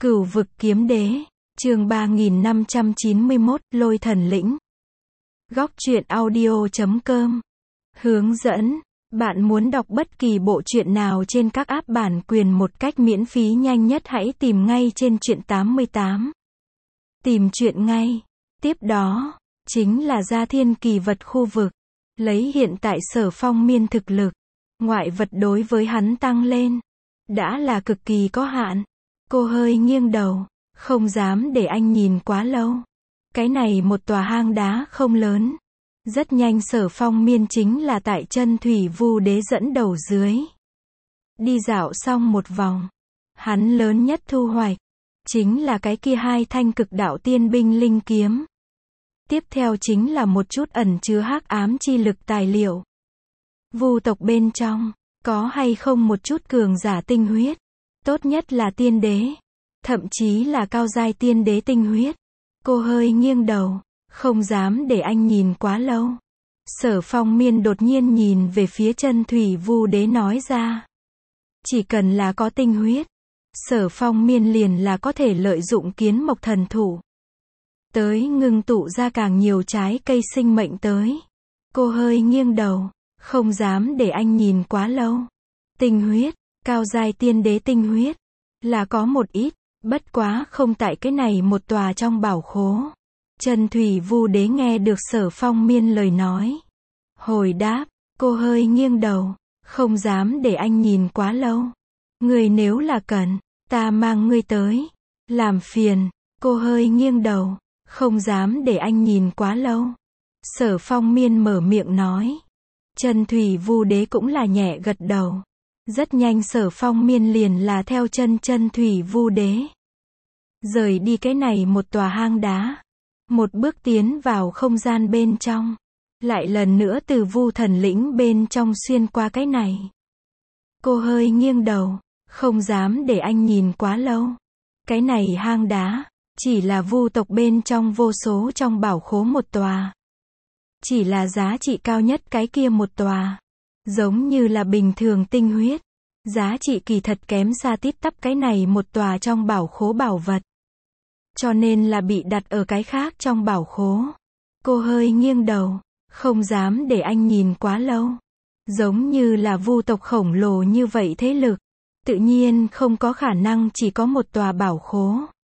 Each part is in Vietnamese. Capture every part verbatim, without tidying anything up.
Cửu vực kiếm đế, chương ba nghìn năm trăm chín mươi mốt, lôi thần lĩnh. Góc truyện audio chấm com. Hướng dẫn, bạn muốn đọc bất kỳ bộ truyện nào trên các app bản quyền một cách miễn phí nhanh nhất hãy tìm ngay trên truyện tám mươi tám. Tìm truyện ngay. Tiếp đó, chính là gia thiên kỳ vật khu vực. Lấy hiện tại Sở Phong Miên thực lực, ngoại vật đối với hắn tăng lên, đã là cực kỳ có hạn. Cô hơi nghiêng đầu, không dám để anh nhìn quá lâu. Cái này một tòa hang đá không lớn. Rất nhanh Sở Phong Miên chính là tại chân thủy vu đế dẫn đầu dưới. Đi dạo xong một vòng, hắn lớn nhất thu hoạch chính là cái kia hai thanh cực đạo tiên binh linh kiếm. Tiếp theo chính là một chút ẩn chứa hắc ám chi lực tài liệu. Vu tộc bên trong, có hay không một chút cường giả tinh huyết? Tốt nhất là tiên đế, thậm chí là cao giai tiên đế tinh huyết. Cô hơi nghiêng đầu, không dám để anh nhìn quá lâu. Sở Phong Miên đột nhiên nhìn về phía chân thủy vu đế nói ra. Chỉ cần là có tinh huyết, Sở Phong Miên liền là có thể lợi dụng kiến mộc thần thủ. Tới ngưng tụ ra càng nhiều trái cây sinh mệnh tới. Cô hơi nghiêng đầu, không dám để anh nhìn quá lâu. Tinh huyết, cao giai tiên đế tinh huyết, là có một ít, bất quá không tại cái này một tòa trong bảo khố. Chân thủy vu đế nghe được Sở Phong Miên lời nói. Hồi đáp, cô hơi nghiêng đầu, không dám để anh nhìn quá lâu. Người nếu là cần, ta mang ngươi tới. Làm phiền, cô hơi nghiêng đầu, không dám để anh nhìn quá lâu. Sở Phong Miên mở miệng nói. Chân thủy vu đế cũng là nhẹ gật đầu. Rất nhanh Sở Phong Miên liền là theo chân chân thủy vu đế. Rời đi cái này một tòa hang đá. Một bước tiến vào không gian bên trong. Lại lần nữa từ vu thần lĩnh bên trong xuyên qua cái này. Cô hơi nghiêng đầu, không dám để anh nhìn quá lâu. Cái này hang đá, chỉ là vu tộc bên trong vô số trong bảo khố một tòa. Chỉ là giá trị cao nhất cái kia một tòa. Giống như là bình thường tinh huyết. Giá trị kỳ thật kém xa tít tắp cái này một tòa trong bảo khố bảo vật. Cho nên là bị đặt ở cái khác trong bảo khố. Cô hơi nghiêng đầu, không dám để anh nhìn quá lâu. Giống như là vu tộc khổng lồ như vậy thế lực. Tự nhiên không có khả năng chỉ có một tòa bảo khố.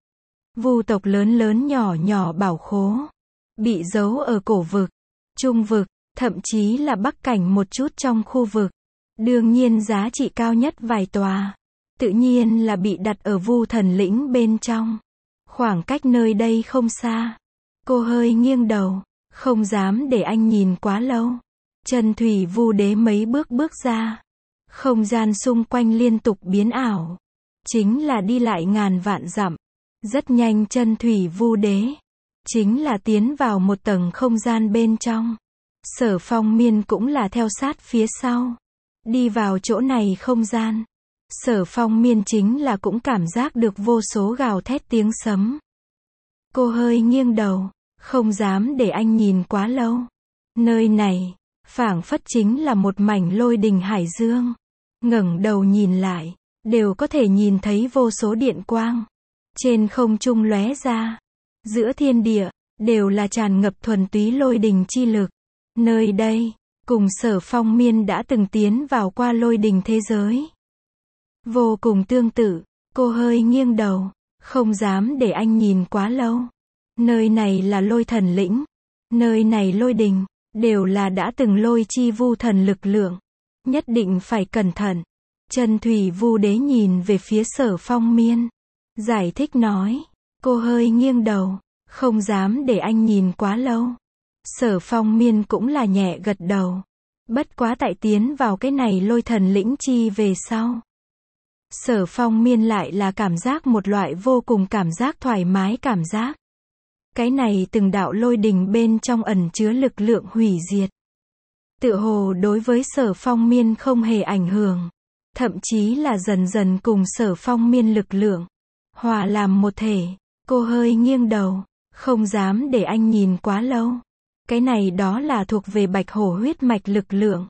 Vu tộc lớn lớn nhỏ nhỏ bảo khố. Bị giấu ở cổ vực, trung vực, thậm chí là bắc cảnh một chút trong khu vực. Đương nhiên giá trị cao nhất vài tòa. Tự nhiên là bị đặt ở vu thần lĩnh bên trong. Khoảng cách nơi đây không xa. Cô hơi nghiêng đầu, không dám để anh nhìn quá lâu. Chân thủy vu đế mấy bước bước ra. Không gian xung quanh liên tục biến ảo. Chính là đi lại ngàn vạn dặm. Rất nhanh chân thủy vu đế. Chính là tiến vào một tầng không gian bên trong. Sở Phong Miên cũng là theo sát phía sau. Đi vào chỗ này không gian. Sở Phong Miên chính là cũng cảm giác được vô số gào thét tiếng sấm. Cô hơi nghiêng đầu, không dám để anh nhìn quá lâu. Nơi này, phảng phất chính là một mảnh lôi đình hải dương. Ngẩng đầu nhìn lại, đều có thể nhìn thấy vô số điện quang. Trên không trung lóe ra. Giữa thiên địa, đều là tràn ngập thuần túy lôi đình chi lực. Nơi đây, cùng Sở Phong Miên đã từng tiến vào qua lôi đình thế giới. Vô cùng tương tự, cô hơi nghiêng đầu, không dám để anh nhìn quá lâu. Nơi này là lôi thần lĩnh. Nơi này lôi đình, đều là đã từng lôi chi vu thần lực lượng. Nhất định phải cẩn thận. Chân thủy vu đế nhìn về phía Sở Phong Miên. Giải thích nói. Cô hơi nghiêng đầu, không dám để anh nhìn quá lâu. Sở Phong Miên cũng là nhẹ gật đầu. Bất quá tại tiến vào cái này lôi thần lĩnh chi về sau. Sở Phong Miên lại là cảm giác một loại vô cùng cảm giác thoải mái cảm giác. Cái này từng đạo lôi đình bên trong ẩn chứa lực lượng hủy diệt. Tựa hồ đối với Sở Phong Miên không hề ảnh hưởng. Thậm chí là dần dần cùng Sở Phong Miên lực lượng hòa làm một thể. Cô hơi nghiêng đầu, không dám để anh nhìn quá lâu. Cái này đó là thuộc về bạch hổ huyết mạch lực lượng.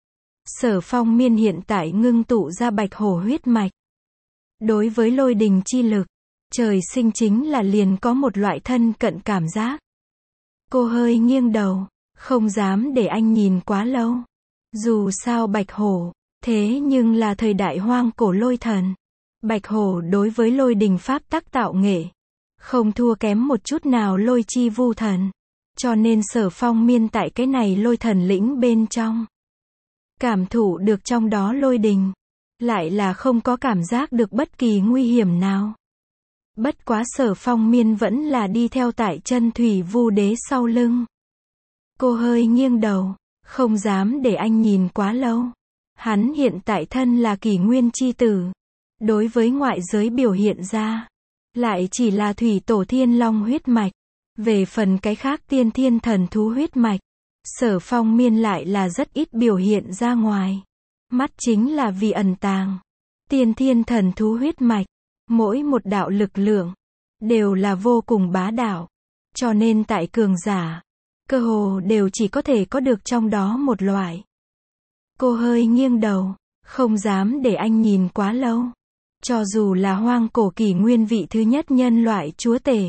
Sở Phong Miên hiện tại ngưng tụ ra bạch hổ huyết mạch. Đối với lôi đình chi lực, Trời sinh chính là liền có một loại thân cận cảm giác. Cô hơi nghiêng đầu, không dám để anh nhìn quá lâu. Dù sao Bạch Hổ, thế nhưng là thời đại hoang cổ lôi thần. Bạch Hổ đối với lôi đình pháp tắc tạo nghệ, không thua kém một chút nào lôi chi vu thần. Cho nên Sở Phong Miên tại cái này lôi thần lĩnh bên trong, cảm thụ được trong đó lôi đình, lại là không có cảm giác được bất kỳ nguy hiểm nào. Bất quá Sở Phong Miên vẫn là đi theo tại chân thủy vu đế sau lưng. Cô hơi nghiêng đầu, không dám để anh nhìn quá lâu. Hắn hiện tại thân là kỷ nguyên chi tử. Đối với ngoại giới biểu hiện ra, lại chỉ là thủy tổ thiên long huyết mạch. Về phần cái khác tiên thiên thần thú huyết mạch, Sở Phong Miên lại là rất ít biểu hiện ra ngoài. Mắt chính là vì ẩn tàng. Tiên thiên thần thú huyết mạch, mỗi một đạo lực lượng, đều là vô cùng bá đạo. Cho nên tại cường giả, cơ hồ đều chỉ có thể có được trong đó một loại. Cô hơi nghiêng đầu, không dám để anh nhìn quá lâu. Cho dù là hoang cổ kỷ nguyên vị thứ nhất nhân loại chúa tể,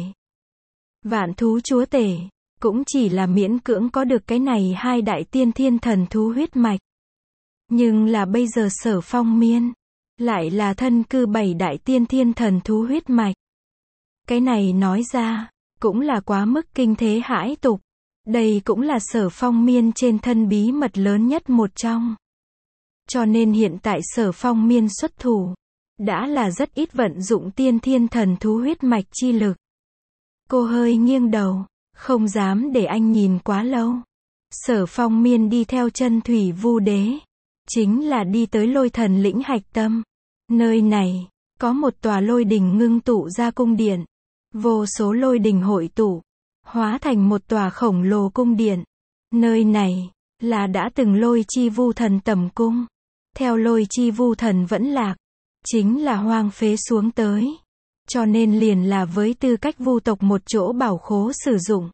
vạn thú chúa tể, cũng chỉ là miễn cưỡng có được cái này hai đại tiên thiên thần thú huyết mạch. Nhưng là bây giờ Sở Phong Miên, lại là thân cư bảy đại tiên thiên thần thú huyết mạch. Cái này nói ra, cũng là quá mức kinh thế hãi tục. Đây cũng là Sở Phong Miên trên thân bí mật lớn nhất một trong. Cho nên hiện tại Sở Phong Miên xuất thủ, đã là rất ít vận dụng tiên thiên thần thú huyết mạch chi lực. Cô hơi nghiêng đầu, không dám để anh nhìn quá lâu. Sở Phong Miên đi theo chân thủy vu đế, chính là đi tới lôi thần lĩnh hạch tâm. Nơi này, có một tòa lôi đình ngưng tụ ra cung điện. Vô số lôi đình hội tụ, hóa thành một tòa khổng lồ cung điện. Nơi này, là đã từng lôi chi vu thần tẩm cung. Theo lôi chi vu thần vẫn lạc, chính là hoang phế xuống tới. Cho nên liền là với tư cách vu tộc một chỗ bảo khố sử dụng.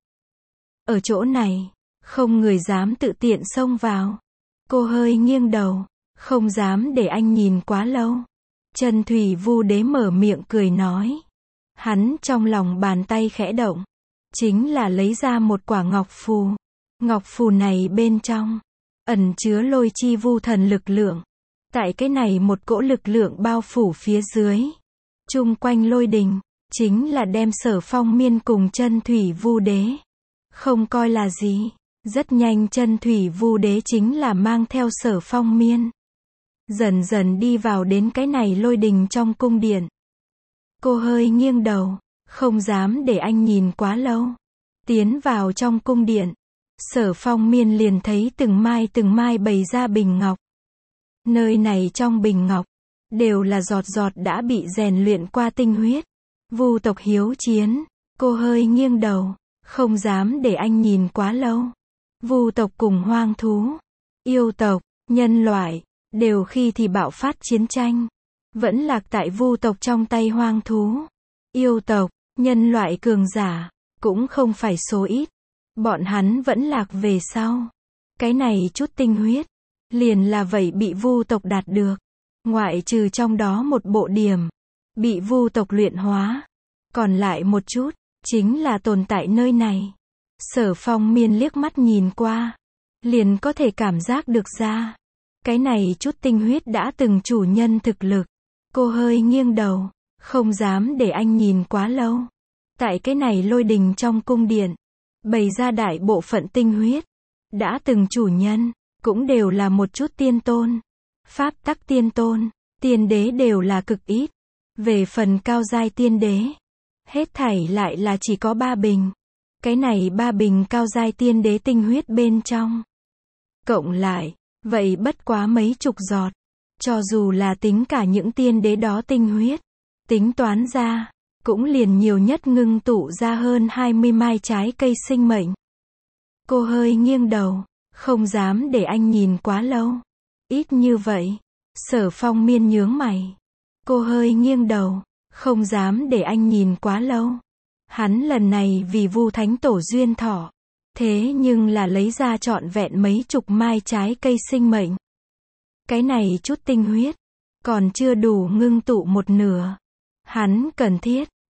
Ở chỗ này, không người dám tự tiện xông vào. Cô hơi nghiêng đầu, không dám để anh nhìn quá lâu. Chân thủy vu đế mở miệng cười nói. Hắn trong lòng bàn tay khẽ động, chính là lấy ra một quả ngọc phù. Ngọc phù này bên trong, ẩn chứa lôi chi vu thần lực lượng. Tại cái này một cỗ lực lượng bao phủ phía dưới, chung quanh lôi đình, chính là đem Sở Phong Miên cùng chân thủy vu đế không coi là gì. Rất nhanh chân thủy vu đế chính là mang theo Sở Phong Miên, dần dần đi vào đến cái này lôi đình trong cung điện. Cô hơi nghiêng đầu, không dám để anh nhìn quá lâu. Tiến vào trong cung điện, Sở Phong Miên liền thấy từng mai từng mai bày ra bình ngọc. Nơi này trong bình ngọc, đều là giọt giọt đã bị rèn luyện qua tinh huyết. Vu tộc hiếu chiến. Cô hơi nghiêng đầu, không dám để anh nhìn quá lâu. Vu tộc cùng hoang thú, yêu tộc, nhân loại, đều khi thì bạo phát chiến tranh. Vẫn lạc tại vu tộc trong tay hoang thú. Yêu tộc, nhân loại cường giả, cũng không phải số ít. Bọn hắn vẫn lạc về sau. Cái này chút tinh huyết, liền là vậy bị vu tộc đạt được. Ngoại trừ trong đó một bộ điểm, bị vu tộc luyện hóa. Còn lại một chút, chính là tồn tại nơi này. Sở Phong Miên liếc mắt nhìn qua, liền có thể cảm giác được ra. Cái này chút tinh huyết đã từng chủ nhân thực lực. Cô hơi nghiêng đầu, không dám để anh nhìn quá lâu. Tại cái này lôi đình trong cung điện, bày ra đại bộ phận tinh huyết, đã từng chủ nhân, cũng đều là một chút tiên tôn. Pháp tắc tiên tôn, tiên đế đều là cực ít. Về phần cao giai tiên đế, hết thảy lại là chỉ có ba bình. Cái này ba bình cao giai tiên đế tinh huyết bên trong, cộng lại, vậy bất quá mấy chục giọt. Cho dù là tính cả những tiên đế đó tinh huyết, tính toán ra, cũng liền nhiều nhất ngưng tụ ra hơn hai mươi mai trái cây sinh mệnh. Cô hơi nghiêng đầu, không dám để anh nhìn quá lâu. Ít như vậy. Sở Phong Miên nhướng mày. Cô hơi nghiêng đầu, không dám để anh nhìn quá lâu. Hắn lần này vì Vu Thánh Tổ duyên thọ, thế nhưng là lấy ra trọn vẹn mấy chục mai trái cây sinh mệnh. Cái này chút tinh huyết, còn chưa đủ ngưng tụ một nửa. Hắn cần thiết,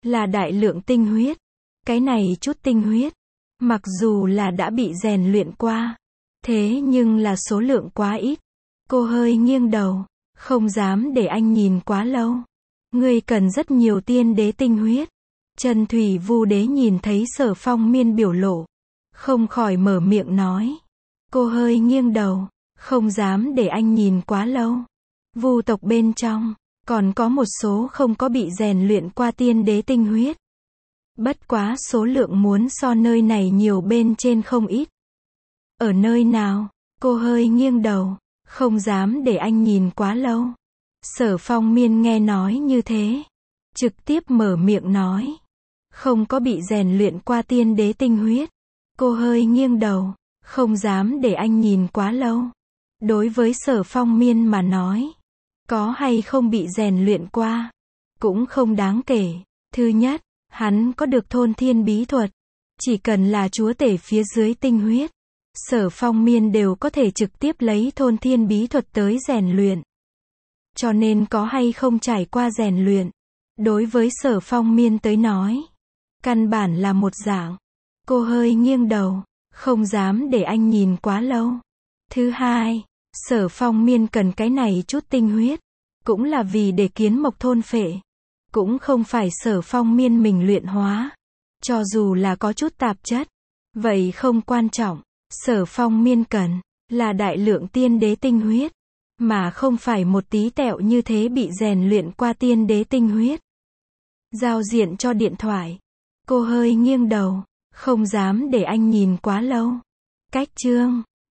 là đại lượng tinh huyết. Cái này chút tinh huyết, mặc dù là đã bị rèn luyện qua, thế nhưng là số lượng quá ít. Cô hơi nghiêng đầu, không dám để anh nhìn quá lâu. Ngươi cần rất nhiều tiên đế tinh huyết. Chân Thủy Vu Đế nhìn thấy Sở Phong Miên biểu lộ, không khỏi mở miệng nói. Cô hơi nghiêng đầu, không dám để anh nhìn quá lâu. Vu tộc bên trong, còn có một số không có bị rèn luyện qua tiên đế tinh huyết. Bất quá số lượng muốn so nơi này nhiều bên trên không ít. Ở nơi nào? Cô hơi nghiêng đầu, không dám để anh nhìn quá lâu. Sở Phong Miên nghe nói như thế, trực tiếp mở miệng nói. Không có bị rèn luyện qua tiên đế tinh huyết. Cô hơi nghiêng đầu, không dám để anh nhìn quá lâu. Đối với Sở Phong Miên mà nói, có hay không bị rèn luyện qua, cũng không đáng kể. Thứ nhất, hắn có được thôn thiên bí thuật. Chỉ cần là chúa tể phía dưới tinh huyết, Sở Phong Miên đều có thể trực tiếp lấy thôn thiên bí thuật tới rèn luyện. Cho nên có hay không trải qua rèn luyện, đối với Sở Phong Miên tới nói, căn bản là một dạng. Cô hơi nghiêng đầu, không dám để anh nhìn quá lâu. Thứ hai, Sở Phong Miên cần cái này chút tinh huyết, cũng là vì để kiến mộc thôn phệ. Cũng không phải Sở Phong Miên mình luyện hóa. Cho dù là có chút tạp chất, vậy không quan trọng. Sở Phong Miên cần là đại lượng tiên đế tinh huyết, mà không phải một tí tẹo như thế bị rèn luyện qua tiên đế tinh huyết. Giao diện cho điện thoại. Cô hơi nghiêng đầu, không dám để anh nhìn quá lâu. Cách chương